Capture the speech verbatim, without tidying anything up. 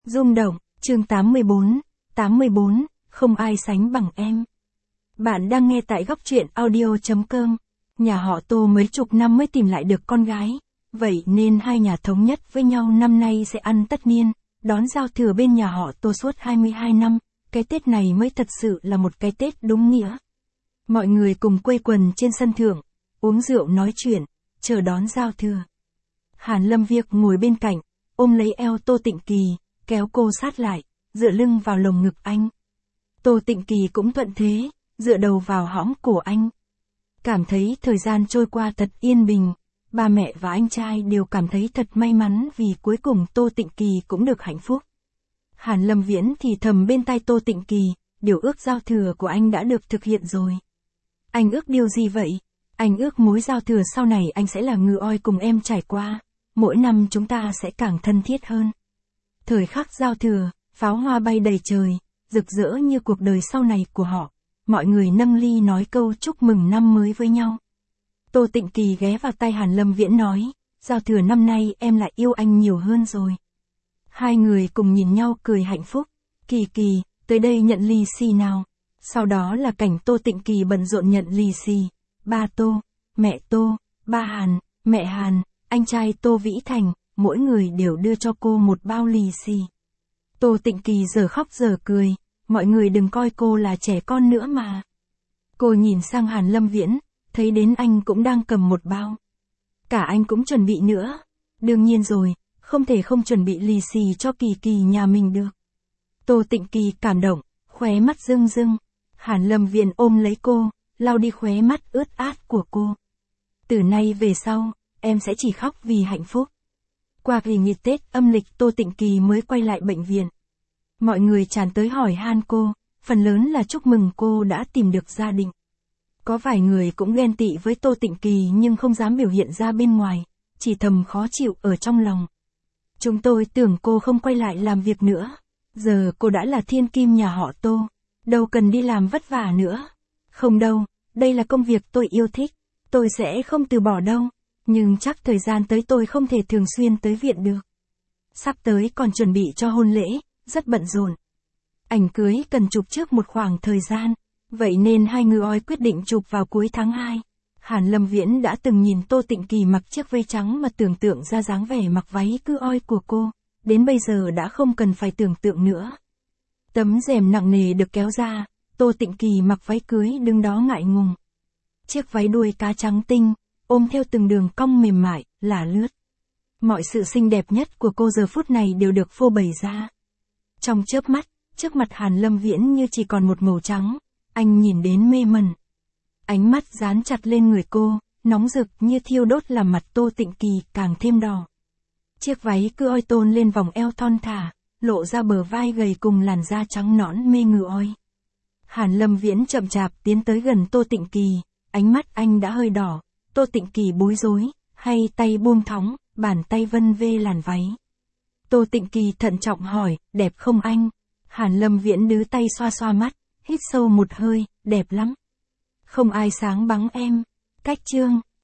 Rung động, chương tám mươi bốn, tám mươi bốn, không ai sánh bằng em. Bạn đang nghe tại góc truyện audio chấm com. Nhà họ Tô mấy chục năm mới tìm lại được con gái, vậy nên hai nhà thống nhất với nhau năm nay sẽ ăn tất niên, đón giao thừa bên nhà họ Tô suốt hai mươi hai năm, cái Tết này mới thật sự là một cái Tết đúng nghĩa. Mọi người cùng quây quần trên sân thượng, uống rượu nói chuyện, chờ đón giao thừa. Hàn Lâm Việc ngồi bên cạnh, ôm lấy eo Tô Tịnh Kỳ, kéo cô sát lại, dựa lưng vào lồng ngực anh. Tô Tịnh Kỳ cũng thuận thế, dựa đầu vào hõm cổ anh. Cảm thấy thời gian trôi qua thật yên bình, ba mẹ và anh trai đều cảm thấy thật may mắn vì cuối cùng Tô Tịnh Kỳ cũng được hạnh phúc. Hàn Lâm Viễn thì thầm bên tai Tô Tịnh Kỳ, điều ước giao thừa của anh đã được thực hiện rồi. Anh ước điều gì vậy? Anh ước mối giao thừa sau này anh sẽ là ngựa oi cùng em trải qua, mỗi năm chúng ta sẽ càng thân thiết hơn. Thời khắc giao thừa, pháo hoa bay đầy trời, rực rỡ như cuộc đời sau này của họ. Mọi người nâng ly nói câu chúc mừng năm mới với nhau. Tô Tịnh Kỳ ghé vào tai Hàn Lâm Viễn nói, giao thừa năm nay em lại yêu anh nhiều hơn rồi. Hai người cùng nhìn nhau cười hạnh phúc. Kỳ Kỳ, tới đây nhận lì xì nào. Sau đó là cảnh Tô Tịnh Kỳ bận rộn nhận lì xì. Ba Tô, mẹ Tô, ba Hàn, mẹ Hàn, anh trai Tô Vĩ Thành, mỗi người đều đưa cho cô một bao lì xì. Tô Tịnh Kỳ giờ khóc giờ cười, mọi người đừng coi cô là trẻ con nữa mà. Cô nhìn sang Hàn Lâm Viễn, thấy đến anh cũng đang cầm một bao. Cả anh cũng chuẩn bị nữa. Đương nhiên rồi, không thể không chuẩn bị lì xì cho Kỳ Kỳ nhà mình được. Tô Tịnh Kỳ cảm động, khóe mắt rưng rưng. Hàn Lâm Viễn ôm lấy cô, lau đi khóe mắt ướt át của cô. Từ nay về sau, em sẽ chỉ khóc vì hạnh phúc. Qua kỳ nghỉ Tết âm lịch Tô Tịnh Kỳ mới quay lại bệnh viện. Mọi người tràn tới hỏi han cô, phần lớn là chúc mừng cô đã tìm được gia đình. Có vài người cũng ghen tị với Tô Tịnh Kỳ nhưng không dám biểu hiện ra bên ngoài, chỉ thầm khó chịu ở trong lòng. Chúng tôi tưởng cô không quay lại làm việc nữa. Giờ cô đã là thiên kim nhà họ Tô, đâu cần đi làm vất vả nữa. Không đâu, đây là công việc tôi yêu thích, tôi sẽ không từ bỏ đâu. Nhưng chắc thời gian tới tôi không thể thường xuyên tới viện được. Sắp tới còn chuẩn bị cho hôn lễ, rất bận rộn. Ảnh cưới cần chụp trước một khoảng thời gian, vậy nên hai người oi quyết định chụp vào cuối tháng hai. Hàn Lâm Viễn đã từng nhìn Tô Tịnh Kỳ mặc chiếc vây trắng mà tưởng tượng ra dáng vẻ mặc váy cứ oi của cô, đến bây giờ đã không cần phải tưởng tượng nữa. Tấm rèm nặng nề được kéo ra, Tô Tịnh Kỳ mặc váy cưới đứng đó ngại ngùng. Chiếc váy đuôi cá trắng tinh, ôm theo từng đường cong mềm mại, lả lướt. Mọi sự xinh đẹp nhất của cô giờ phút này đều được phô bày ra. Trong chớp mắt, trước mặt Hàn Lâm Viễn như chỉ còn một màu trắng, anh nhìn đến mê mẩn. Ánh mắt dán chặt lên người cô, nóng rực như thiêu đốt làm mặt Tô Tịnh Kỳ càng thêm đỏ. Chiếc váy cứ oi tôn lên vòng eo thon thả, lộ ra bờ vai gầy cùng làn da trắng nõn mê người oi. Hàn Lâm Viễn chậm chạp tiến tới gần Tô Tịnh Kỳ, ánh mắt anh đã hơi đỏ. Tô Tịnh Kỳ bối rối, hay tay buông thõng, bàn tay vân vê làn váy. Tô Tịnh Kỳ thận trọng hỏi, đẹp không anh? Hàn Lâm Viễn đưa tay xoa xoa mắt, hít sâu một hơi, đẹp lắm. Không ai sáng bằng em. Cách chương.